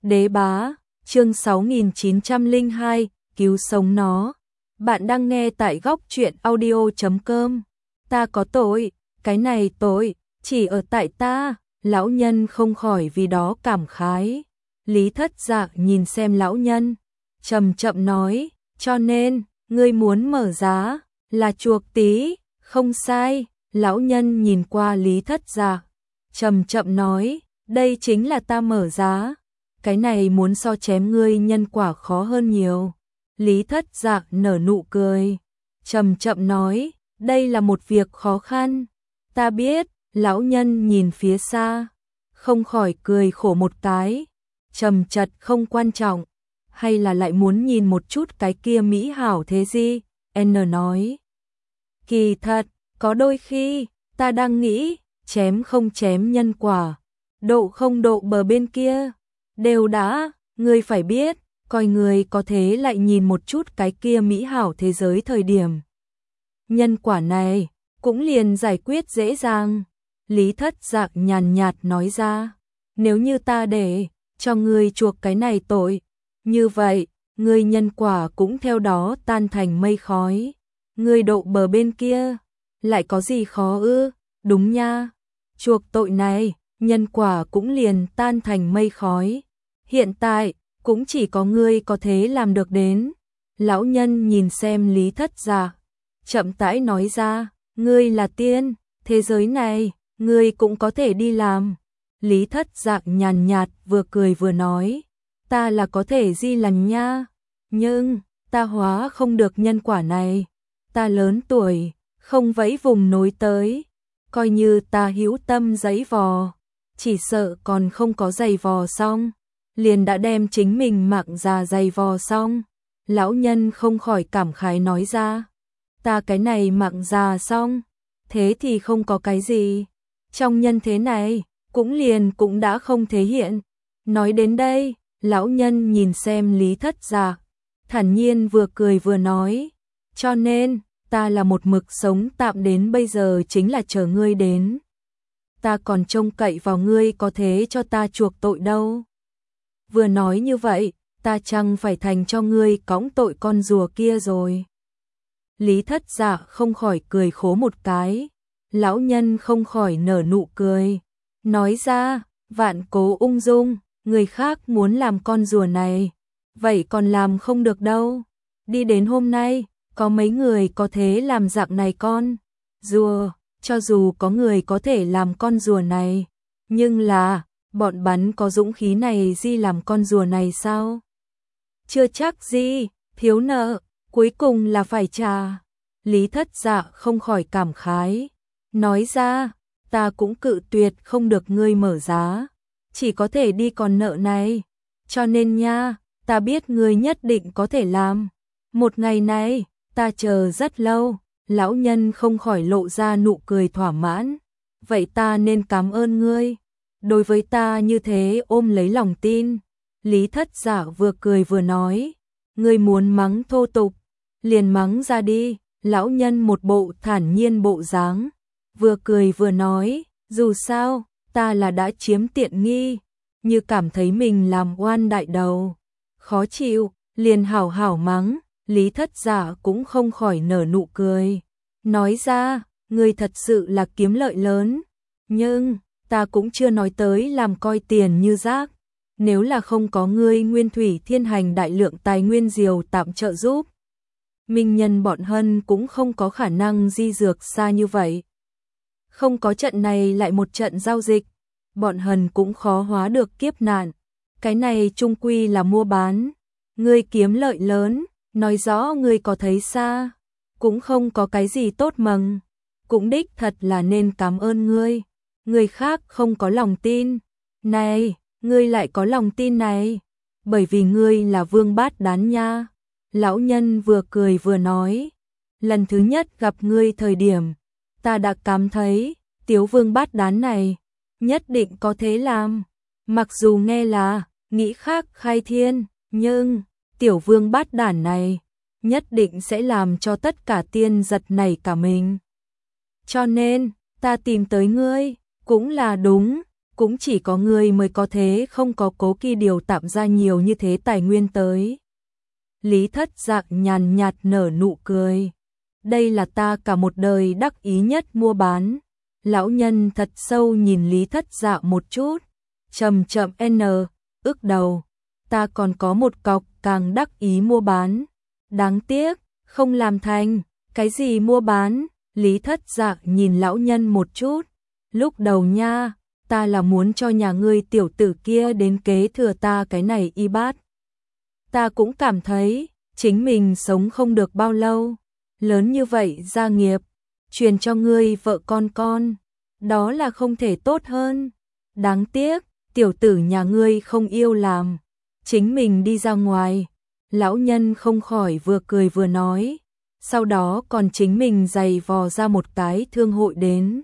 Đế bá, chương 6902, cứu sống nó. Bạn đang nghe tại góc truyện audio.com. Ta có tội, cái này tội, chỉ ở tại ta, lão nhân không khỏi vì đó cảm khái. Lý Thất Dạ nhìn xem lão nhân, chậm chậm nói, cho nên, ngươi muốn mở giá, là chuộc tí, không sai. Lão nhân nhìn qua Lý Thất Dạ, chậm chậm nói, đây chính là ta mở giá. Cái này muốn so chém ngươi nhân quả khó hơn nhiều. Lý Thất Dạ nở nụ cười, chậm chậm nói, đây là một việc khó khăn. Ta biết. Lão nhân nhìn phía xa, không khỏi cười khổ một cái, trầm chật không quan trọng, hay là lại muốn nhìn một chút cái kia mỹ hảo thế gì? N nói, kỳ thật, có đôi khi, ta đang nghĩ, chém không chém nhân quả, độ không độ bờ bên kia, đều đã, ngươi phải biết, coi người có thế lại nhìn một chút cái kia mỹ hảo thế giới thời điểm. Nhân quả này, cũng liền giải quyết dễ dàng. Lý Thất Dạ nhàn nhạt nói ra, nếu như ta để cho ngươi chuộc cái này tội, như vậy, ngươi nhân quả cũng theo đó tan thành mây khói. Ngươi độ bờ bên kia, lại có gì khó ư? Đúng nha, chuộc tội này, nhân quả cũng liền tan thành mây khói. Hiện tại, cũng chỉ có ngươi có thế làm được đến. Lão nhân nhìn xem Lý Thất Dạ, chậm rãi nói ra, ngươi là tiên, thế giới này, ngươi cũng có thể đi làm. Lý Thất Dạ nhàn nhạt vừa cười vừa nói, ta là có thể di lành nha, nhưng ta hóa không được nhân quả này. Ta lớn tuổi, không vẫy vùng nối tới, coi như ta hữu tâm giãy vò, chỉ sợ còn không có giày vò xong, liền đã đem chính mình mạng già giày vò xong. Lão nhân không khỏi cảm khái nói ra, ta cái này mạng già xong, thế thì không có cái gì. Trong nhân thế này, cũng đã không thể hiện. Nói đến đây, lão nhân nhìn xem Lý Thất Dạ, thản nhiên vừa cười vừa nói, cho nên, ta là một mực sống tạm đến bây giờ chính là chờ ngươi đến. Ta còn trông cậy vào ngươi có thế cho ta chuộc tội đâu. Vừa nói như vậy, ta chẳng phải thành cho ngươi cõng tội con rùa kia rồi. Lý Thất Dạ không khỏi cười khổ một cái. Lão nhân không khỏi nở nụ cười, nói ra, vạn cố ung dung, người khác muốn làm con rùa này, vậy còn làm không được đâu. Đi đến hôm nay, có mấy người có thế làm dạng này con rùa, cho dù có người có thể làm con rùa này, nhưng là, bọn bắn có dũng khí này gì làm con rùa này sao? Chưa chắc gì, thiếu nợ, cuối cùng là phải trả. Lý Thất Dạ không khỏi cảm khái, nói ra, ta cũng cự tuyệt không được ngươi mở giá, chỉ có thể đi còn nợ này. Cho nên nha, ta biết ngươi nhất định có thể làm. Một ngày này, ta chờ rất lâu. Lão nhân không khỏi lộ ra nụ cười thỏa mãn. Vậy ta nên cảm ơn ngươi. Đối với ta như thế ôm lấy lòng tin. Lý Thất Dạ vừa cười vừa nói, ngươi muốn mắng thô tục, liền mắng ra đi. Lão nhân một bộ thản nhiên bộ dáng, vừa cười vừa nói, dù sao, ta là đã chiếm tiện nghi, như cảm thấy mình làm oan đại đầu, khó chịu, liền hảo hảo mắng. Lý Thất Dạ cũng không khỏi nở nụ cười, nói ra, ngươi thật sự là kiếm lợi lớn, nhưng, ta cũng chưa nói tới làm coi tiền như rác, nếu là không có ngươi Nguyên Thủy Thiên Hành đại lượng tài nguyên diều tạm trợ giúp, minh nhân bọn Hân cũng không có khả năng di dược xa như vậy. Không có trận này lại một trận giao dịch, bọn Hân cũng khó hóa được kiếp nạn. Cái này chung quy là mua bán, ngươi kiếm lợi lớn, nói rõ ngươi có thấy xa, cũng không có cái gì tốt mừng, cũng đích thật là nên cảm ơn ngươi. Người khác không có lòng tin, này, ngươi lại có lòng tin này, bởi vì ngươi là Vương Bát Đán nha. Lão nhân vừa cười vừa nói, lần thứ nhất gặp ngươi thời điểm, ta đã cảm thấy, Tiếu Vương Bát Đán này, nhất định có thế làm. Mặc dù nghe là, nghĩ khác khai thiên, nhưng, Tiểu Vương Bát Đản này, nhất định sẽ làm cho tất cả tiên giật nảy cả mình. Cho nên, ta tìm tới ngươi, cũng là đúng, cũng chỉ có ngươi mới có thế, không có Cố Kỳ điều tạm ra nhiều như thế tài nguyên tới. Lý Thất Dạ nhàn nhạt nở nụ cười. Đây là ta cả một đời đắc ý nhất mua bán. Lão nhân thật sâu nhìn Lý Thất Dạ một chút, chậm chậm ức đầu. Ta còn có một cọc càng đắc ý mua bán. Đáng tiếc, không làm thành. Cái gì mua bán? Lý Thất Dạ nhìn lão nhân một chút. Lúc đầu nha, ta là muốn cho nhà ngươi tiểu tử kia đến kế thừa ta cái này y bát. Ta cũng cảm thấy, chính mình sống không được bao lâu. Lớn như vậy gia nghiệp, truyền cho ngươi vợ con, đó là không thể tốt hơn. Đáng tiếc, tiểu tử nhà ngươi không yêu làm, chính mình đi ra ngoài. Lão nhân không khỏi vừa cười vừa nói, sau đó còn chính mình giày vò ra một cái thương hội đến.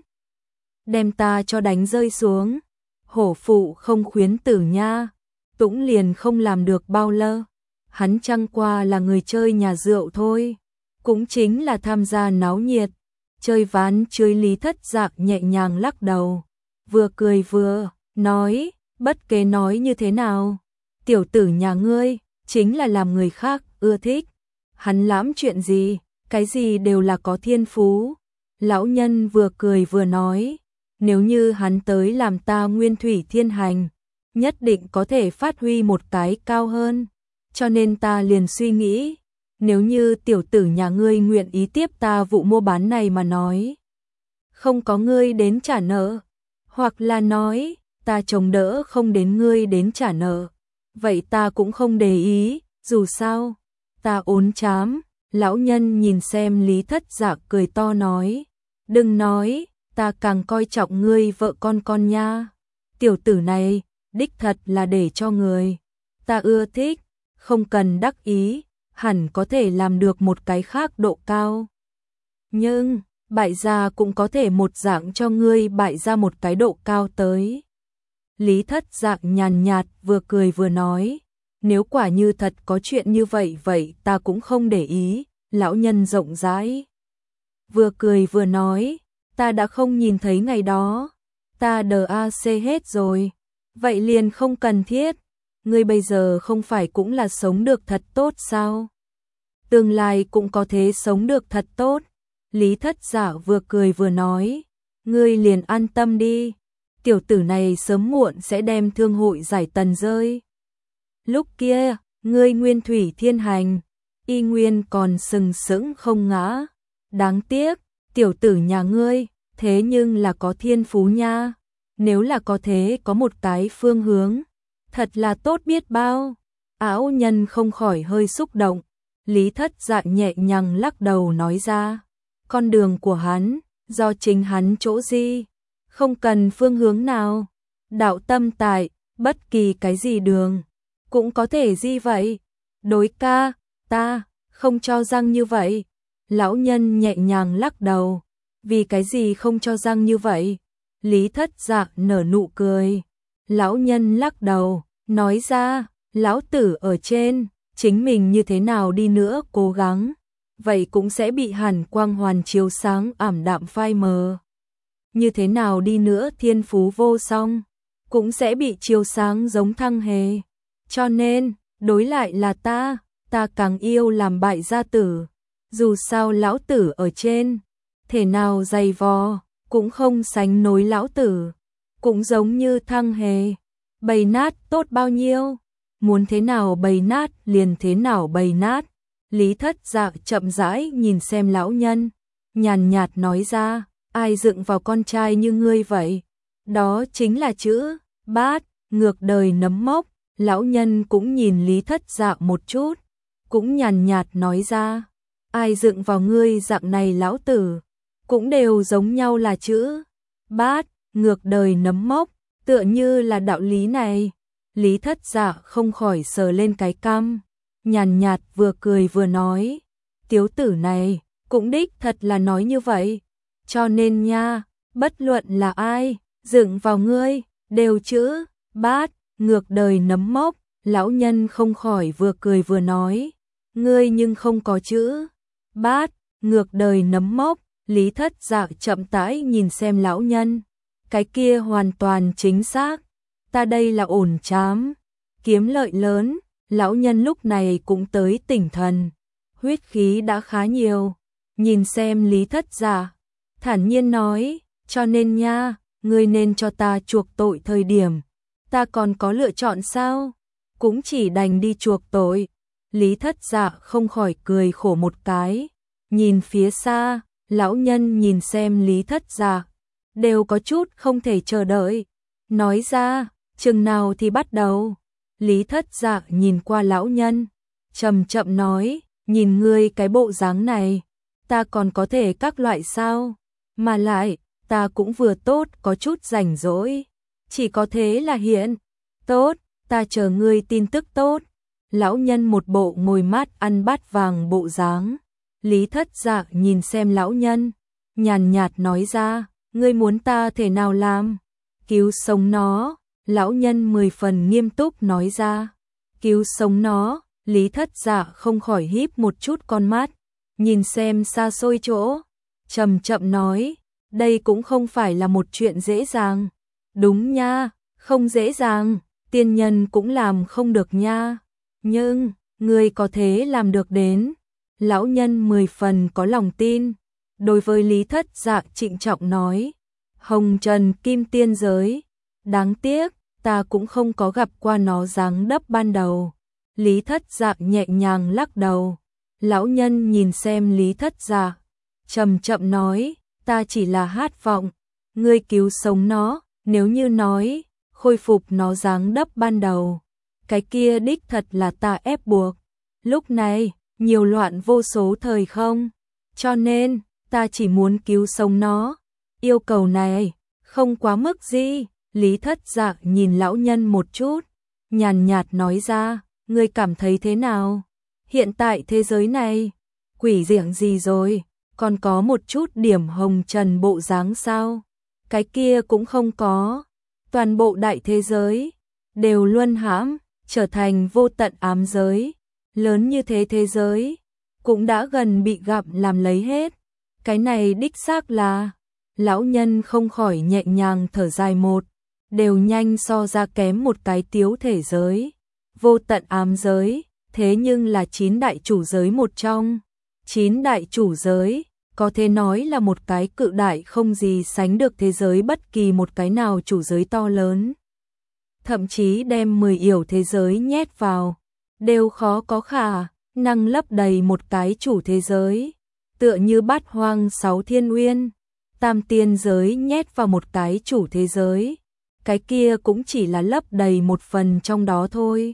Đem ta cho đánh rơi xuống, hổ phụ không khuyến tử nha, Tũng liền không làm được bao lâu. Hắn chẳng qua là người chơi nhà rượu thôi, cũng chính là tham gia náo nhiệt, chơi ván chơi. Lý Thất Dạ nhẹ nhàng lắc đầu, vừa cười vừa nói, bất kể nói như thế nào, tiểu tử nhà ngươi chính là làm người khác ưa thích. Hắn lãm chuyện gì, cái gì đều là có thiên phú. Lão nhân vừa cười vừa nói, nếu như hắn tới làm ta Nguyên Thủy Thiên Hành, nhất định có thể phát huy một cái cao hơn. Cho nên ta liền suy nghĩ, nếu như tiểu tử nhà ngươi nguyện ý tiếp ta vụ mua bán này mà nói, không có ngươi đến trả nợ, hoặc là nói, ta chống đỡ không đến ngươi đến trả nợ, vậy ta cũng không để ý, dù sao, ta ốn chám. Lão nhân nhìn xem Lý Thất Dạ cười to nói, đừng nói, ta càng coi trọng ngươi vợ con nha. Tiểu tử này, đích thật là để cho người ta ưa thích, không cần đắc ý, hẳn có thể làm được một cái khác độ cao. Nhưng, bại gia cũng có thể một dạng cho ngươi bại ra một cái độ cao tới. Lý Thất Dạ nhàn nhạt vừa cười vừa nói, nếu quả như thật có chuyện như vậy vậy ta cũng không để ý. Lão nhân rộng rãi vừa cười vừa nói, ta đã không nhìn thấy ngày đó, ta DAC hết rồi, vậy liền không cần thiết. Ngươi bây giờ không phải cũng là sống được thật tốt sao? Tương lai cũng có thể sống được thật tốt. Lý Thất Dạ vừa cười vừa nói, ngươi liền an tâm đi, tiểu tử này sớm muộn sẽ đem thương hội giải tần rơi. Lúc kia, ngươi Nguyên Thủy Thiên Hành, y nguyên còn sừng sững không ngã. Đáng tiếc, tiểu tử nhà ngươi, thế nhưng là có thiên phú nha. Nếu là có thế có một cái phương hướng, thật là tốt biết bao. Áo nhân không khỏi hơi xúc động. Lý Thất Dạ nhẹ nhàng lắc đầu nói ra, con đường của hắn, do chính hắn chỗ di, không cần phương hướng nào. Đạo tâm tại, bất kỳ cái gì đường, cũng có thể di vậy. Đối ca, ta không cho rằng như vậy. Lão nhân nhẹ nhàng lắc đầu, vì cái gì không cho rằng như vậy? Lý Thất Dạ nở nụ cười. Lão nhân lắc đầu, nói ra, lão tử ở trên, chính mình như thế nào đi nữa cố gắng, vậy cũng sẽ bị hàn quang hoàn chiếu sáng ảm đạm phai mờ. Như thế nào đi nữa thiên phú vô song, cũng sẽ bị chiếu sáng giống thăng hề. Cho nên, đối lại là ta càng yêu làm bại gia tử. Dù sao lão tử ở trên, thể nào dày vò, cũng không sánh nối lão tử. Cũng giống như thăng hề, bày nát tốt bao nhiêu, muốn thế nào bày nát liền thế nào bày nát. Lý Thất Dạ chậm rãi nhìn xem lão nhân, nhàn nhạt nói ra, ai dựng vào con trai như ngươi vậy? Đó chính là chữ bát, ngược đời nấm mốc. Lão nhân cũng nhìn Lý Thất Dạ một chút, cũng nhàn nhạt nói ra, ai dựng vào ngươi dạng này lão tử, cũng đều giống nhau là chữ bát, ngược đời nấm mốc, tựa như là đạo lý này. Lý Thất Dạ không khỏi sờ lên cái cằm, nhàn nhạt vừa cười vừa nói, tiểu tử này cũng đích thật là nói như vậy, cho nên nha, bất luận là ai dựng vào ngươi đều chữ bát, ngược đời nấm mốc. Lão nhân không khỏi vừa cười vừa nói, ngươi nhưng không có chữ bát, ngược đời nấm mốc. Lý Thất Dạ chậm rãi nhìn xem lão nhân, cái kia hoàn toàn chính xác, ta đây là ổn chám, kiếm lợi lớn. Lão nhân lúc này cũng tới tỉnh thần, huyết khí đã khá nhiều, nhìn xem Lý Thất Dạ, thản nhiên nói, cho nên nha, ngươi nên cho ta chuộc tội thời điểm, ta còn có lựa chọn sao? Cũng chỉ đành đi chuộc tội. Lý Thất Dạ không khỏi cười khổ một cái, nhìn phía xa, lão nhân nhìn xem Lý Thất Dạ, đều có chút không thể chờ đợi, nói ra, chừng nào thì bắt đầu. Lý Thất Dạ nhìn qua lão nhân, chậm chậm nói, nhìn ngươi cái bộ dáng này, ta còn có thể các loại sao? Mà lại, ta cũng vừa tốt có chút rảnh rỗi, chỉ có thế là hiện. Tốt, ta chờ ngươi tin tức tốt. Lão nhân một bộ ngồi mát ăn bát vàng bộ dáng. Lý Thất Dạ nhìn xem lão nhân, nhàn nhạt nói ra, ngươi muốn ta thể nào làm? Cứu sống nó. Lão nhân 10 phần nghiêm túc nói ra, cứu sống nó. Lý Thất Dạ không khỏi híp một chút con mắt, nhìn xem xa xôi chỗ, chậm chậm nói, đây cũng không phải là một chuyện dễ dàng. Đúng nha, không dễ dàng, tiên nhân cũng làm không được nha, nhưng ngươi có thế làm được đến. Lão nhân 10 phần có lòng tin, đối với Lý Thất Dạ trịnh trọng nói, hồng trần kim tiên giới, đáng tiếc, ta cũng không có gặp qua nó dáng dấp ban đầu. Lý Thất Dạ nhẹ nhàng lắc đầu. Lão nhân nhìn xem Lý Thất Dạ, chậm chậm nói, ta chỉ là hát vọng, ngươi cứu sống nó, nếu như nói, khôi phục nó dáng dấp ban đầu, cái kia đích thật là ta ép buộc. Lúc này, nhiều loạn vô số thời không, cho nên, ta chỉ muốn cứu sống nó. Yêu cầu này, không quá mức gì. Lý Thất Dạ nhìn lão nhân một chút, nhàn nhạt nói ra, ngươi cảm thấy thế nào? Hiện tại thế giới này, quỷ diệng gì rồi, còn có một chút điểm hồng trần bộ dáng sao? Cái kia cũng không có, toàn bộ đại thế giới, đều luân hãm, trở thành vô tận ám giới, lớn như thế thế giới, cũng đã gần bị gặm làm lấy hết, cái này đích xác là, lão nhân không khỏi nhẹ nhàng thở dài một, đều nhanh so ra kém một cái tiếu thể giới, vô tận ám giới, thế nhưng là 9 đại chủ giới một trong, 9 đại chủ giới, có thể nói là một cái cự đại không gì sánh được thế giới bất kỳ một cái nào chủ giới to lớn. Thậm chí đem 10 yểu thế giới nhét vào, đều khó có khả năng lấp đầy một cái chủ thế giới, tựa như Bát Hoang 6 thiên uyên, tam tiên giới nhét vào một cái chủ thế giới, cái kia cũng chỉ là lấp đầy một phần trong đó thôi.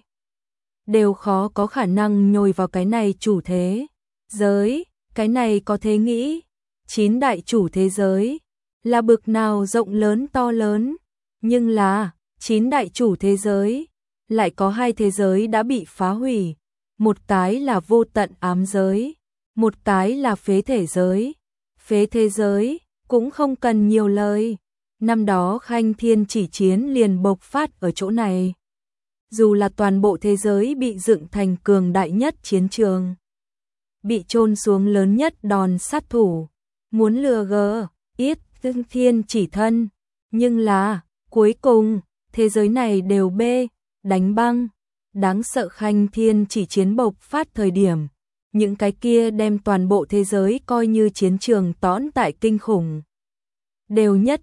Đều khó có khả năng nhồi vào cái này chủ thế giới, cái này có thể nghĩ, 9 đại chủ thế giới, là bực nào rộng lớn to lớn, nhưng là, 9 đại chủ thế giới, lại có 2 thế giới đã bị phá hủy, một cái là vô tận ám giới, một cái là phế thể giới, phế thế giới, cũng không cần nhiều lời, năm đó Khanh Thiên Chỉ Chiến liền bộc phát ở chỗ này. Dù là toàn bộ thế giới bị dựng thành cường đại nhất chiến trường, bị chôn xuống lớn nhất đòn sát thủ, muốn lừa gỡ, yết Thiên Chỉ thân, nhưng là, cuối cùng, thế giới này đều đánh băng, đáng sợ Khanh Thiên Chỉ Chiến bộc phát thời điểm, những cái kia đem toàn bộ thế giới coi như chiến trường tõn tại kinh khủng. Đều nhất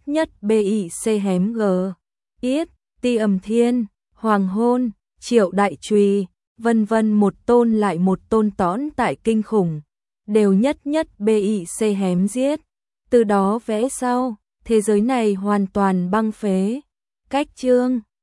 BIC hém G, yết, ti ầm thiên, hoàng hôn, triệu đại trùy, vân vân một tôn lại một tôn tõn tại kinh khủng, đều nhất BIC hém giết. Từ đó vẽ sau, thế giới này hoàn toàn băng phế. Cách chương